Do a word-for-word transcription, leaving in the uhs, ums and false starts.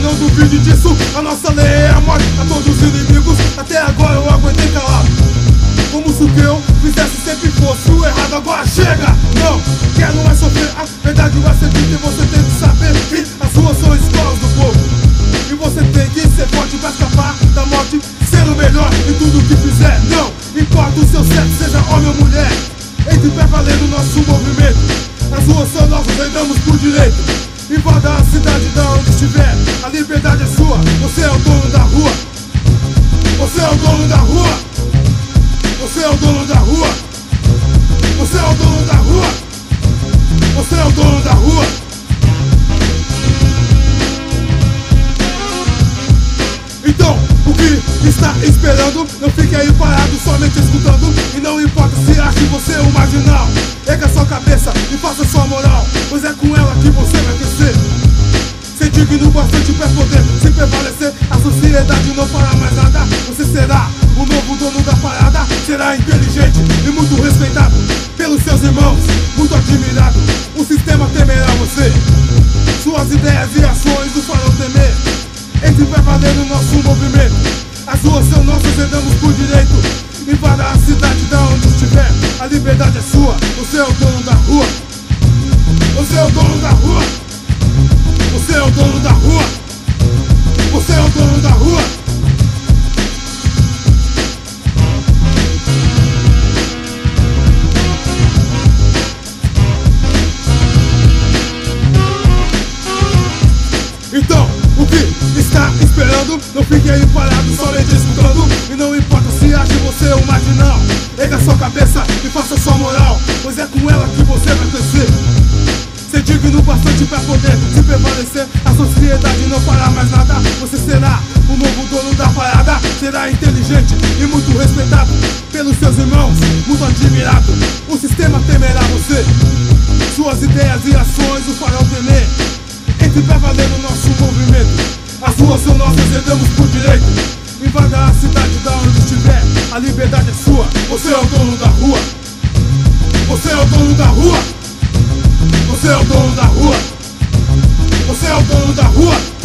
não duvide disso. A nossa lei é a morte a todos os inimigos. Até agora eu aguentei calado, como se o que eu fizesse sempre fosse o errado. Agora chega, não quero mais sofrer. A verdade vai ser dita e você tem que saber que as ruas são escolas do povo. E você tem que ser forte pra escapar da morte, ser o melhor em tudo que fizer. Não importa o seu sexo, seja homem ou mulher, entre pé valendo nosso movimento. As ruas são nossas, andamos por direito. Invada a cidade da onde estiver, a liberdade é sua. Você é o dono da rua. Você é o dono da rua. Você é o dono da rua. Você é o dono da rua. Você é o dono da rua. Então, o que está esperando? Não fique aí parado, somente escutando. E não importa se acha você um marginal, erga sua cabeça e faça sua moral, pois é com ela que você vai crescer. Ser digno bastante pra poder se prevalecer. A sociedade não fará mais nada. Você será o novo dono da parada. Será inteligente e muito respeitado pelos seus irmãos, muito admirado. O sistema temerá você. Suas ideias e ações o farão temer. Entre pé valendo nosso movimento. As ruas são nossas, andamos por direito. Invada a cidade da onde estiver, a liberdade é sua. Você é o dono da rua. Você é o dono da rua. Você é o dono da rua. Você é o dono da rua. Então, o que está esperando? Não fique aí parado, somente escutando. E não importa se acha você um marginal, erga sua cabeça e faça sua moral, pois é com ela que você vai crescer. Ser digno bastante pra poder se prevalecer. A sociedade não fará mais nada. Você será o novo dono da parada. Será inteligente e muito respeitado pelos seus irmãos, muito admirado. O sistema temerá você. Suas ideias e ações o farão temer. Entre pé valendo nosso movimento. As ruas são nossas, andamos por direito. Invada a cidade da onde estiver, a liberdade é sua. Você é o dono da rua. Você é o dono da rua. Você é o dono da rua. Você é o dono da rua.